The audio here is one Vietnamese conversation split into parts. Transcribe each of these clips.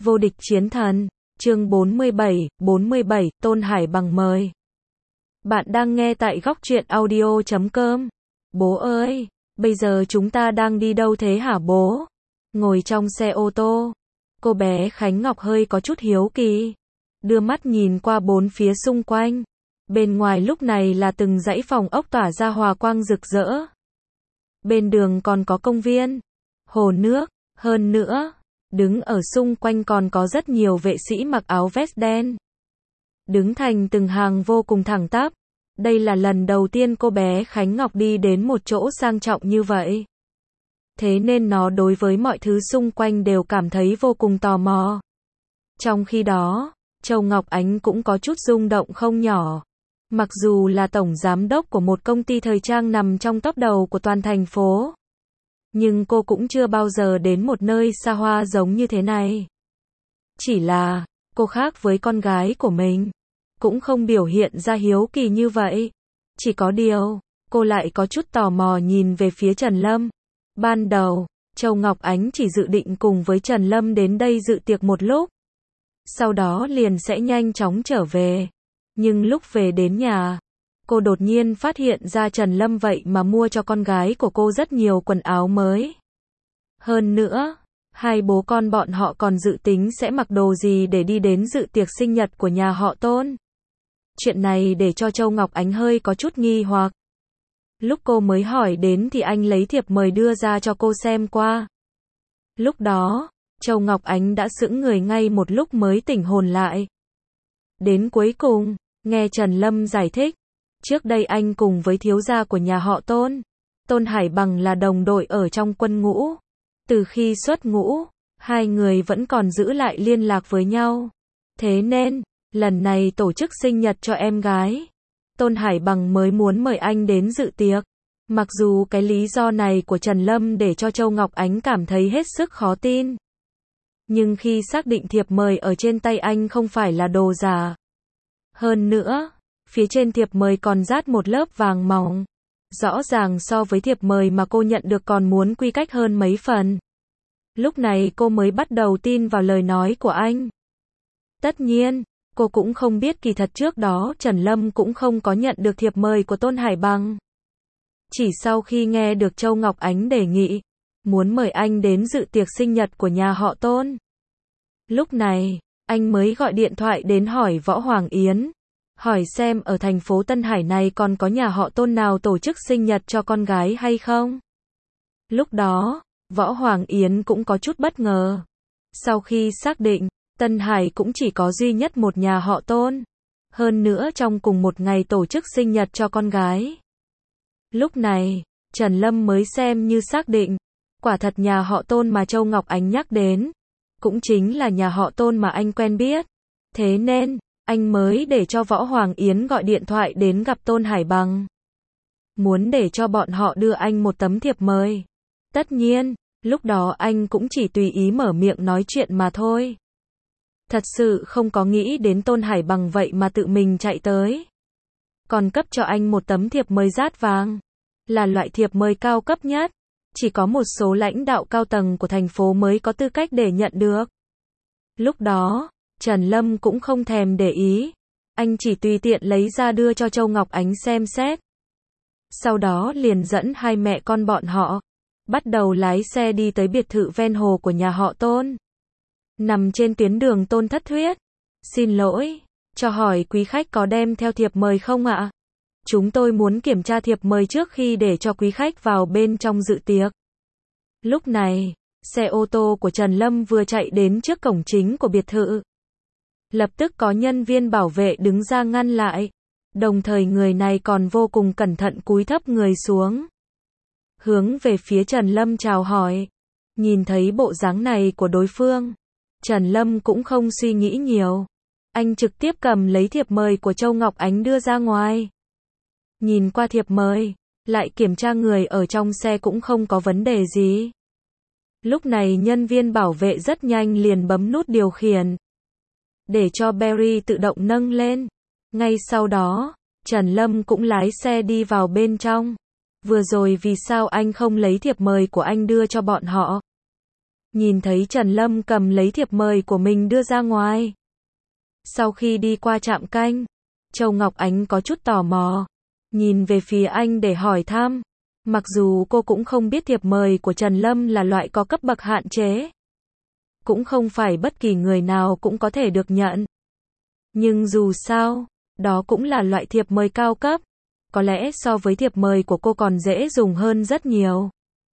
Vô địch chiến thần, chương 47, Tôn Hải Bằng mời. Bạn đang nghe tại góc truyện audio.com. Bố ơi, bây giờ chúng ta đang đi đâu thế hả bố? Ngồi trong xe ô tô, cô bé Khánh Ngọc hơi có chút hiếu kỳ, đưa mắt nhìn qua bốn phía xung quanh. Bên ngoài lúc này là từng dãy phòng ốc tỏa ra hòa quang rực rỡ. Bên đường còn có công viên, hồ nước, hơn nữa, đứng ở xung quanh còn có rất nhiều vệ sĩ mặc áo vest đen. Đứng thành từng hàng vô cùng thẳng tắp. Đây là lần đầu tiên cô bé Khánh Ngọc đi đến một chỗ sang trọng như vậy. Thế nên nó đối với mọi thứ xung quanh đều cảm thấy vô cùng tò mò. Trong khi đó, Châu Ngọc Ánh cũng có chút rung động không nhỏ. Mặc dù là tổng giám đốc của một công ty thời trang nằm trong top đầu của toàn thành phố, nhưng cô cũng chưa bao giờ đến một nơi xa hoa giống như thế này. Chỉ là, cô khác với con gái của mình, cũng không biểu hiện ra hiếu kỳ như vậy. Chỉ có điều, cô lại có chút tò mò nhìn về phía Trần Lâm. Ban đầu, Châu Ngọc Ánh chỉ dự định cùng với Trần Lâm đến đây dự tiệc một lúc, sau đó liền sẽ nhanh chóng trở về. Nhưng lúc về đến nhà, cô đột nhiên phát hiện ra Trần Lâm vậy mà mua cho con gái của cô rất nhiều quần áo mới. Hơn nữa, hai bố con bọn họ còn dự tính sẽ mặc đồ gì để đi đến dự tiệc sinh nhật của nhà họ Tôn. Chuyện này để cho Châu Ngọc Ánh hơi có chút nghi hoặc. Lúc cô mới hỏi đến thì anh lấy thiệp mời đưa ra cho cô xem qua. Lúc đó, Châu Ngọc Ánh đã sững người ngay một lúc mới tỉnh hồn lại. Đến cuối cùng, nghe Trần Lâm giải thích, trước đây anh cùng với thiếu gia của nhà họ Tôn, Tôn Hải Bằng là đồng đội ở trong quân ngũ. Từ khi xuất ngũ, hai người vẫn còn giữ lại liên lạc với nhau. Thế nên, lần này tổ chức sinh nhật cho em gái, Tôn Hải Bằng mới muốn mời anh đến dự tiệc. Mặc dù cái lý do này của Trần Lâm để cho Châu Ngọc Ánh cảm thấy hết sức khó tin. Nhưng khi xác định thiệp mời ở trên tay anh không phải là đồ giả. Hơn nữa, phía trên thiệp mời còn dát một lớp vàng mỏng. Rõ ràng so với thiệp mời mà cô nhận được còn muốn quy cách hơn mấy phần. Lúc này cô mới bắt đầu tin vào lời nói của anh. Tất nhiên, cô cũng không biết kỳ thật trước đó Trần Lâm cũng không có nhận được thiệp mời của Tôn Hải Bằng. Chỉ sau khi nghe được Châu Ngọc Ánh đề nghị, muốn mời anh đến dự tiệc sinh nhật của nhà họ Tôn. Lúc này, anh mới gọi điện thoại đến hỏi Võ Hoàng Yến. Hỏi xem ở thành phố Tân Hải này còn có nhà họ Tôn nào tổ chức sinh nhật cho con gái hay không. Lúc đó, Võ Hoàng Yến cũng có chút bất ngờ. Sau khi xác định, Tân Hải cũng chỉ có duy nhất một nhà họ Tôn. Hơn nữa trong cùng một ngày tổ chức sinh nhật cho con gái. Lúc này, Trần Lâm mới xem như xác định. Quả thật nhà họ Tôn mà Châu Ngọc Ánh nhắc đến, cũng chính là nhà họ Tôn mà anh quen biết. Thế nên, anh mới để cho Võ Hoàng Yến gọi điện thoại đến gặp Tôn Hải Bằng. Muốn để cho bọn họ đưa anh một tấm thiệp mời. Tất nhiên, lúc đó anh cũng chỉ tùy ý mở miệng nói chuyện mà thôi. Thật sự không có nghĩ đến Tôn Hải Bằng vậy mà tự mình chạy tới. Còn cấp cho anh một tấm thiệp mời dát vàng. Là loại thiệp mời cao cấp nhất. Chỉ có một số lãnh đạo cao tầng của thành phố mới có tư cách để nhận được. Lúc đó, Trần Lâm cũng không thèm để ý. Anh chỉ tùy tiện lấy ra đưa cho Châu Ngọc Ánh xem xét. Sau đó liền dẫn hai mẹ con bọn họ, bắt đầu lái xe đi tới biệt thự ven hồ của nhà họ Tôn. Nằm trên tuyến đường Tôn Thất Thuyết. Xin lỗi, cho hỏi quý khách có đem theo thiệp mời không ạ? Chúng tôi muốn kiểm tra thiệp mời trước khi để cho quý khách vào bên trong dự tiệc. Lúc này, xe ô tô của Trần Lâm vừa chạy đến trước cổng chính của biệt thự. Lập tức có nhân viên bảo vệ đứng ra ngăn lại. Đồng thời người này còn vô cùng cẩn thận cúi thấp người xuống, hướng về phía Trần Lâm chào hỏi. Nhìn thấy bộ dáng này của đối phương, Trần Lâm cũng không suy nghĩ nhiều. Anh trực tiếp cầm lấy thiệp mời của Châu Ngọc Ánh đưa ra ngoài. Nhìn qua thiệp mời, lại kiểm tra người ở trong xe cũng không có vấn đề gì. Lúc này nhân viên bảo vệ rất nhanh liền bấm nút điều khiển, để cho Barry tự động nâng lên. Ngay sau đó, Trần Lâm cũng lái xe đi vào bên trong. Vừa rồi vì sao anh không lấy thiệp mời của anh đưa cho bọn họ? nhìn thấy Trần Lâm cầm lấy thiệp mời của mình đưa ra ngoài. Sau khi đi qua trạm canh, Châu Ngọc Ánh có chút tò mò, nhìn về phía anh để hỏi thăm. Mặc dù cô cũng không biết thiệp mời của Trần Lâm là loại có cấp bậc hạn chế, cũng không phải bất kỳ người nào cũng có thể được nhận. Nhưng dù sao, đó cũng là loại thiệp mời cao cấp, có lẽ so với thiệp mời của cô còn dễ dùng hơn rất nhiều.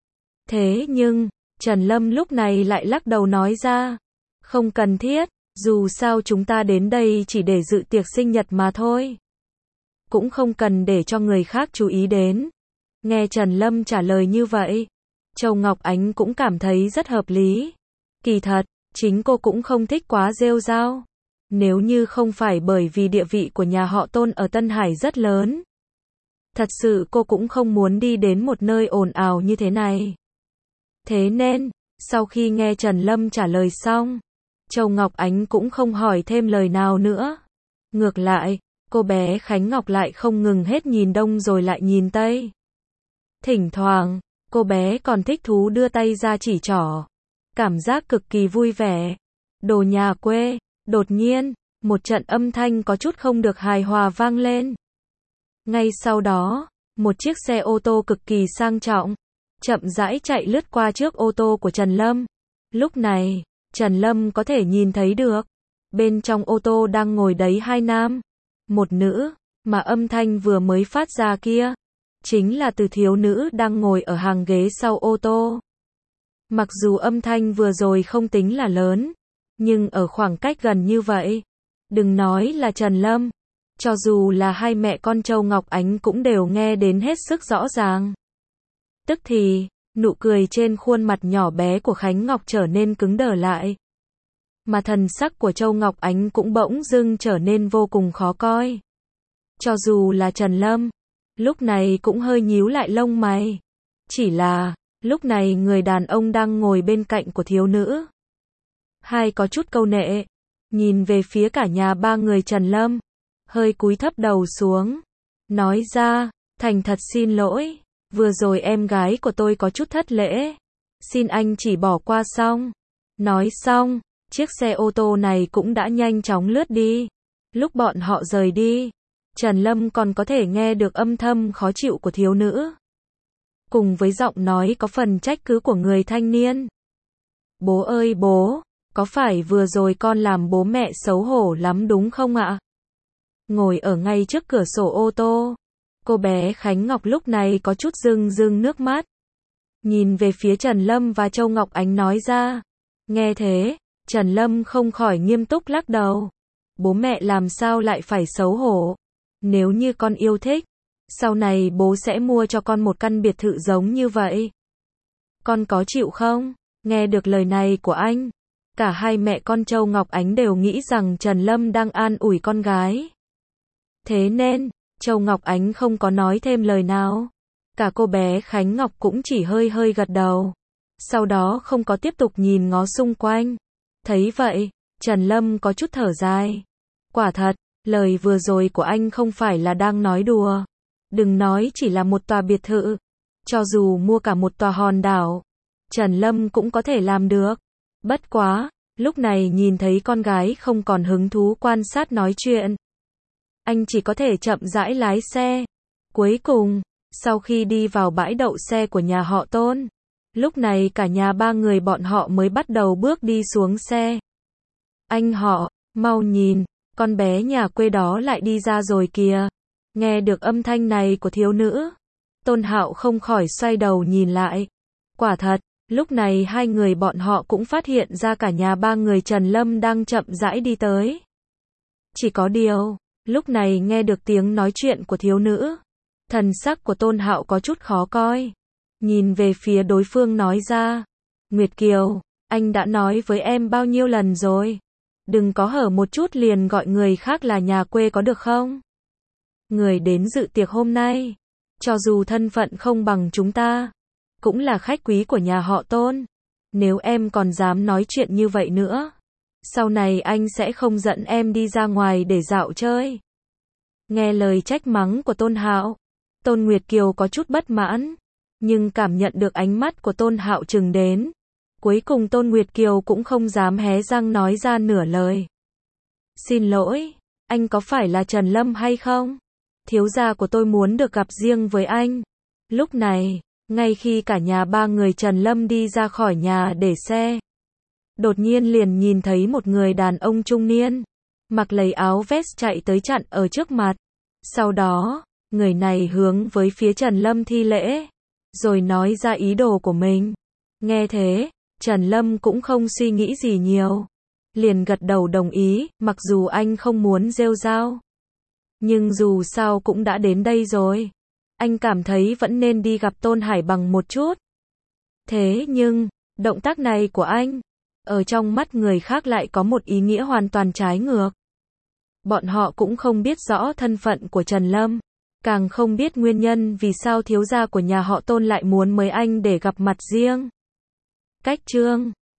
Thế nhưng, Trần Lâm lúc này lại lắc đầu nói ra, không cần thiết, dù sao chúng ta đến đây chỉ để dự tiệc sinh nhật mà thôi. Cũng không cần để cho người khác chú ý đến. Nghe Trần Lâm trả lời như vậy, Châu Ngọc Ánh cũng cảm thấy rất hợp lý. Kỳ thật, chính cô cũng không thích quá rêu rao. Nếu như không phải bởi vì địa vị của nhà họ Tôn ở Tân Hải rất lớn, thật sự cô cũng không muốn đi đến một nơi ồn ào như thế này. Thế nên, sau khi nghe Trần Lâm trả lời xong, Châu Ngọc Ánh cũng không hỏi thêm lời nào nữa. Ngược lại, cô bé Khánh Ngọc lại không ngừng hết nhìn đông rồi lại nhìn tây. Thỉnh thoảng, cô bé còn thích thú đưa tay ra chỉ trỏ. Cảm giác cực kỳ vui vẻ. Đồ nhà quê. Đột nhiên, một trận âm thanh có chút không được hài hòa vang lên. Ngay sau đó, một chiếc xe ô tô cực kỳ sang trọng, chậm rãi chạy lướt qua trước ô tô của Trần Lâm. Lúc này, Trần Lâm có thể nhìn thấy được, bên trong ô tô đang ngồi đấy hai nam, một nữ, mà âm thanh vừa mới phát ra kia, chính là từ thiếu nữ đang ngồi ở hàng ghế sau ô tô. Mặc dù âm thanh vừa rồi không tính là lớn, nhưng ở khoảng cách gần như vậy, đừng nói là Trần Lâm, cho dù là hai mẹ con Châu Ngọc Ánh cũng đều nghe đến hết sức rõ ràng. Tức thì, nụ cười trên khuôn mặt nhỏ bé của Khánh Ngọc trở nên cứng đờ lại. Mà thần sắc của Châu Ngọc Ánh cũng bỗng dưng trở nên vô cùng khó coi. Cho dù là Trần Lâm, lúc này cũng hơi nhíu lại lông mày. Chỉ là, lúc này người đàn ông đang ngồi bên cạnh của thiếu nữ. Hai có chút câu nệ, nhìn về phía cả nhà ba người Trần Lâm, hơi cúi thấp đầu xuống, nói ra, thành thật xin lỗi, vừa rồi em gái của tôi có chút thất lễ, xin anh chỉ bỏ qua xong. Nói xong, chiếc xe ô tô này cũng đã nhanh chóng lướt đi. Lúc bọn họ rời đi, Trần Lâm còn có thể nghe được âm thầm khó chịu của thiếu nữ, cùng với giọng nói có phần trách cứ của người thanh niên. Bố ơi bố, có phải vừa rồi con làm bố mẹ xấu hổ lắm đúng không ạ? Ngồi ở ngay trước cửa sổ ô tô, cô bé Khánh Ngọc lúc này có chút rưng rưng nước mắt. Nhìn về phía Trần Lâm và Châu Ngọc Ánh nói ra. Nghe thế, Trần Lâm không khỏi nghiêm túc lắc đầu. Bố mẹ làm sao lại phải xấu hổ? Nếu như con yêu thích, sau này bố sẽ mua cho con một căn biệt thự giống như vậy. Con có chịu không? Nghe được lời này của anh, cả hai mẹ con Châu Ngọc Ánh đều nghĩ rằng Trần Lâm đang an ủi con gái. Thế nên, Châu Ngọc Ánh không có nói thêm lời nào. Cả cô bé Khánh Ngọc cũng chỉ hơi hơi gật đầu. Sau đó không có tiếp tục nhìn ngó xung quanh. Thấy vậy, Trần Lâm có chút thở dài. Quả thật, lời vừa rồi của anh không phải là đang nói đùa. Đừng nói chỉ là một tòa biệt thự. Cho dù mua cả một tòa hòn đảo, Trần Lâm cũng có thể làm được. Bất quá, lúc này nhìn thấy con gái không còn hứng thú quan sát nói chuyện, anh chỉ có thể chậm rãi lái xe. Cuối cùng, sau khi đi vào bãi đậu xe của nhà họ Tôn, lúc này cả nhà ba người bọn họ mới bắt đầu bước đi xuống xe. Anh họ, mau nhìn, con bé nhà quê đó lại đi ra rồi kìa. Nghe được âm thanh này của thiếu nữ, Tôn Hạo không khỏi xoay đầu nhìn lại. Quả thật, lúc này hai người bọn họ cũng phát hiện ra cả nhà ba người Trần Lâm đang chậm rãi đi tới. Chỉ có điều, lúc này nghe được tiếng nói chuyện của thiếu nữ, thần sắc của Tôn Hạo có chút khó coi. Nhìn về phía đối phương nói ra, Nguyệt Kiều, anh đã nói với em bao nhiêu lần rồi, đừng có hở một chút liền gọi người khác là nhà quê có được không? Người đến dự tiệc hôm nay, cho dù thân phận không bằng chúng ta, cũng là khách quý của nhà họ Tôn. Nếu em còn dám nói chuyện như vậy nữa, sau này anh sẽ không dẫn em đi ra ngoài để dạo chơi. Nghe lời trách mắng của Tôn Hạo, Tôn Nguyệt Kiều có chút bất mãn, nhưng cảm nhận được ánh mắt của Tôn Hạo trừng đến, Cuối cùng Tôn Nguyệt Kiều cũng không dám hé răng nói ra nửa lời. Xin lỗi, anh có phải là Trần Lâm hay không? Thiếu gia của tôi muốn được gặp riêng với anh. Lúc này, ngay khi cả nhà ba người Trần Lâm đi ra khỏi nhà để xe, đột nhiên liền nhìn thấy một người đàn ông trung niên, mặc lấy áo vest chạy tới chặn ở trước mặt. Sau đó, người này hướng với phía Trần Lâm thi lễ, rồi nói ra ý đồ của mình. Nghe thế, Trần Lâm cũng không suy nghĩ gì nhiều, liền gật đầu đồng ý, mặc dù anh không muốn rêu rao. Nhưng dù sao cũng đã đến đây rồi, anh cảm thấy vẫn nên đi gặp Tôn Hải Bằng một chút. Thế nhưng, động tác này của anh, ở trong mắt người khác lại có một ý nghĩa hoàn toàn trái ngược. Bọn họ cũng không biết rõ thân phận của Trần Lâm, càng không biết nguyên nhân vì sao thiếu gia của nhà họ Tôn lại muốn mời anh để gặp mặt riêng. Cách chương